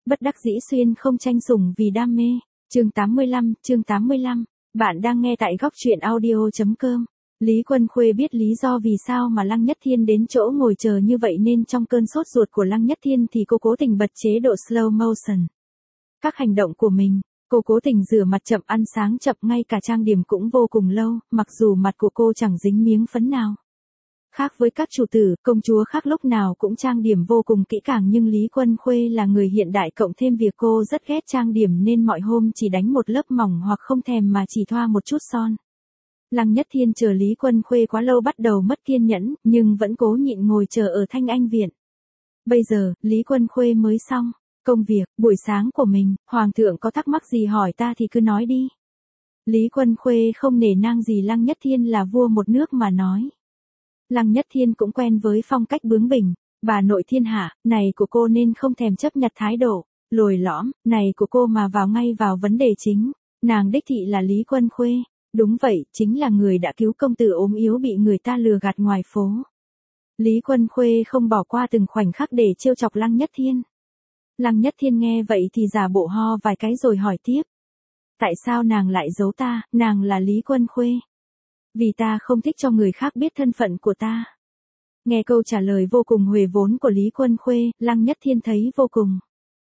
bất đắc dĩ xuyên không tranh sủng vì đam mê. Chương 85. Bạn đang nghe tại góc truyện audio.com. Lý Quân Khuê biết lý do vì sao mà Lăng Nhất Thiên đến chỗ ngồi chờ như vậy nên trong cơn sốt ruột của Lăng Nhất Thiên thì cô cố tình bật chế độ slow motion. Các hành động của mình, cô cố tình rửa mặt chậm, ăn sáng chậm, ngay cả trang điểm cũng vô cùng lâu, mặc dù mặt của cô chẳng dính miếng phấn nào. Khác với các chủ tử, công chúa khác lúc nào cũng trang điểm vô cùng kỹ càng nhưng Lý Quân Khuê là người hiện đại cộng thêm việc cô rất ghét trang điểm nên mọi hôm chỉ đánh một lớp mỏng hoặc không thèm mà chỉ thoa một chút son. Lăng Nhất Thiên chờ Lý Quân Khuê quá lâu bắt đầu mất kiên nhẫn, nhưng vẫn cố nhịn ngồi chờ ở Thanh Anh Viện. Bây giờ, Lý Quân Khuê mới xong công việc, buổi sáng của mình, Hoàng thượng có thắc mắc gì hỏi ta thì cứ nói đi. Lý Quân Khuê không nể nang gì Lăng Nhất Thiên là vua một nước mà nói. Lăng Nhất Thiên cũng quen với phong cách bướng bỉnh, bà nội thiên hạ, này của cô nên không thèm chấp nhặt thái độ, lồi lõm, này của cô mà vào ngay vào vấn đề chính, nàng đích thị là Lý Quân Khuê, đúng vậy, chính là người đã cứu công tử ốm yếu bị người ta lừa gạt ngoài phố. Lý Quân Khuê không bỏ qua từng khoảnh khắc để trêu chọc Lăng Nhất Thiên. Lăng Nhất Thiên nghe vậy thì giả bộ ho vài cái rồi hỏi tiếp. Tại sao nàng lại giấu ta, nàng là Lý Quân Khuê? Vì ta không thích cho người khác biết thân phận của ta. Nghe câu trả lời vô cùng huề vốn của Lý Quân Khuê, Lăng Nhất Thiên thấy vô cùng.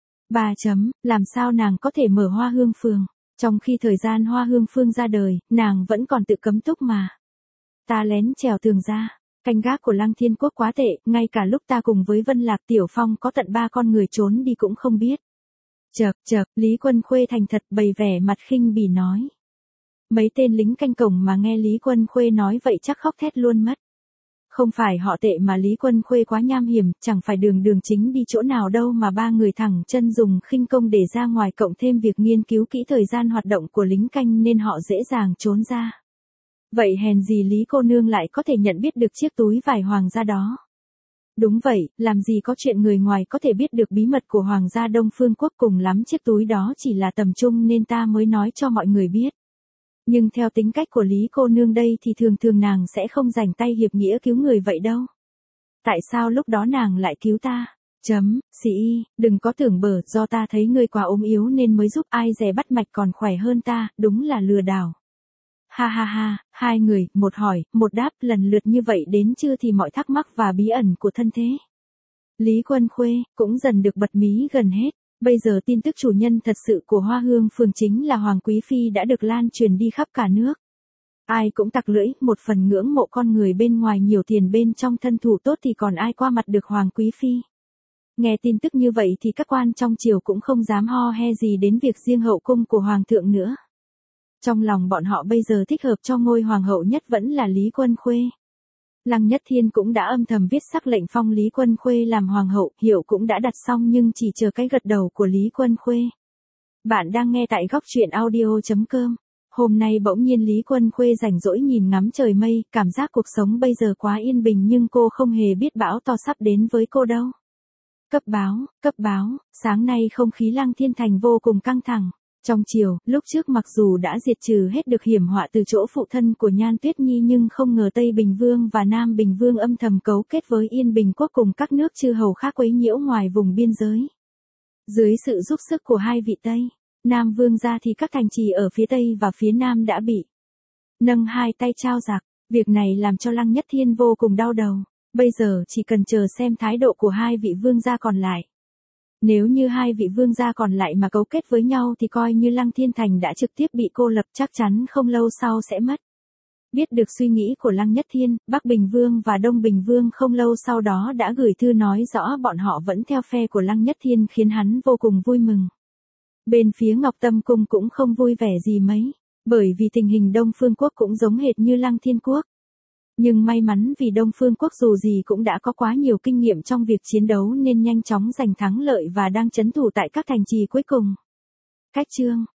Làm sao nàng có thể mở Hoa Hương Phường, trong khi thời gian Hoa Hương Phương ra đời, nàng vẫn còn tự cấm túc mà. Ta lén trèo tường ra, canh gác của Lăng Thiên Quốc quá tệ, ngay cả lúc ta cùng với Vân Lạc Tiểu Phong có tận 3 con người trốn đi cũng không biết. Chậc, Lý Quân Khuê thành thật bày vẻ mặt khinh bỉ nói. Mấy tên lính canh cổng mà nghe Lý Quân Khuê nói vậy chắc khóc thét luôn mất. Không phải họ tệ mà Lý Quân Khuê quá nham hiểm, chẳng phải đường chính đi chỗ nào đâu mà 3 người thẳng chân dùng khinh công để ra ngoài cộng thêm việc nghiên cứu kỹ thời gian hoạt động của lính canh nên họ dễ dàng trốn ra. Vậy hèn gì Lý cô nương lại có thể nhận biết được chiếc túi vải hoàng gia đó? Đúng vậy, làm gì có chuyện người ngoài có thể biết được bí mật của Hoàng gia Đông Phương Quốc, cùng lắm chiếc túi đó chỉ là tầm trung nên ta mới nói cho mọi người biết. Nhưng theo tính cách của Lý cô nương đây thì thường nàng sẽ không rảnh tay hiệp nghĩa cứu người vậy đâu. Tại sao lúc đó nàng lại cứu ta? Sĩ y, đừng có tưởng bở, do ta thấy ngươi quá ốm yếu nên mới giúp, ai dè bắt mạch còn khỏe hơn ta, đúng là lừa đảo. Ha, hai người, một hỏi, một đáp lần lượt như vậy đến chưa thì mọi thắc mắc và bí ẩn của thân thế Lý Quân Khuê cũng dần được bật mí gần hết. Bây giờ tin tức chủ nhân thật sự của Hoa Hương Phường chính là Hoàng Quý Phi đã được lan truyền đi khắp cả nước. Ai cũng tặc lưỡi, một phần ngưỡng mộ con người bên ngoài nhiều tiền bên trong thân thủ tốt thì còn ai qua mặt được Hoàng Quý Phi. Nghe tin tức như vậy thì các quan trong triều cũng không dám ho he gì đến việc riêng hậu cung của Hoàng thượng nữa. Trong lòng bọn họ bây giờ thích hợp cho ngôi Hoàng hậu nhất vẫn là Lý Quân Khuê. Lăng Nhất Thiên cũng đã âm thầm viết sắc lệnh phong Lý Quân Khuê làm Hoàng hậu, hiệu cũng đã đặt xong nhưng chỉ chờ cái gật đầu của Lý Quân Khuê. Bạn đang nghe tại góc truyện audio.com. Hôm nay bỗng nhiên Lý Quân Khuê rảnh rỗi nhìn ngắm trời mây, cảm giác cuộc sống bây giờ quá yên bình nhưng cô không hề biết bão to sắp đến với cô đâu. Cấp báo, sáng nay không khí Lăng Thiên Thành vô cùng căng thẳng. Trong chiều, lúc trước mặc dù đã diệt trừ hết được hiểm họa từ chỗ phụ thân của Nhan Tuyết Nhi nhưng không ngờ Tây Bình Vương và Nam Bình Vương âm thầm cấu kết với Yên Bình Quốc cùng các nước chư hầu khác quấy nhiễu ngoài vùng biên giới. Dưới sự giúp sức của hai vị Tây, Nam Vương gia thì các thành trì ở phía Tây và phía Nam đã bị nâng hai tay trao giặc. Việc này làm cho Lăng Nhất Thiên vô cùng đau đầu. Bây giờ chỉ cần chờ xem thái độ của hai vị vương gia còn lại. Nếu như hai vị vương gia còn lại mà cấu kết với nhau thì coi như Lăng Thiên Thành đã trực tiếp bị cô lập, chắc chắn không lâu sau sẽ mất. Biết được suy nghĩ của Lăng Nhất Thiên, Bắc Bình Vương và Đông Bình Vương không lâu sau đó đã gửi thư nói rõ bọn họ vẫn theo phe của Lăng Nhất Thiên khiến hắn vô cùng vui mừng. Bên phía Ngọc Tâm Cung cũng không vui vẻ gì mấy, bởi vì tình hình Đông Phương Quốc cũng giống hệt như Lăng Thiên Quốc. Nhưng may mắn vì Đông Phương Quốc dù gì cũng đã có quá nhiều kinh nghiệm trong việc chiến đấu nên nhanh chóng giành thắng lợi và đang trấn thủ tại các thành trì cuối cùng. Cách chương,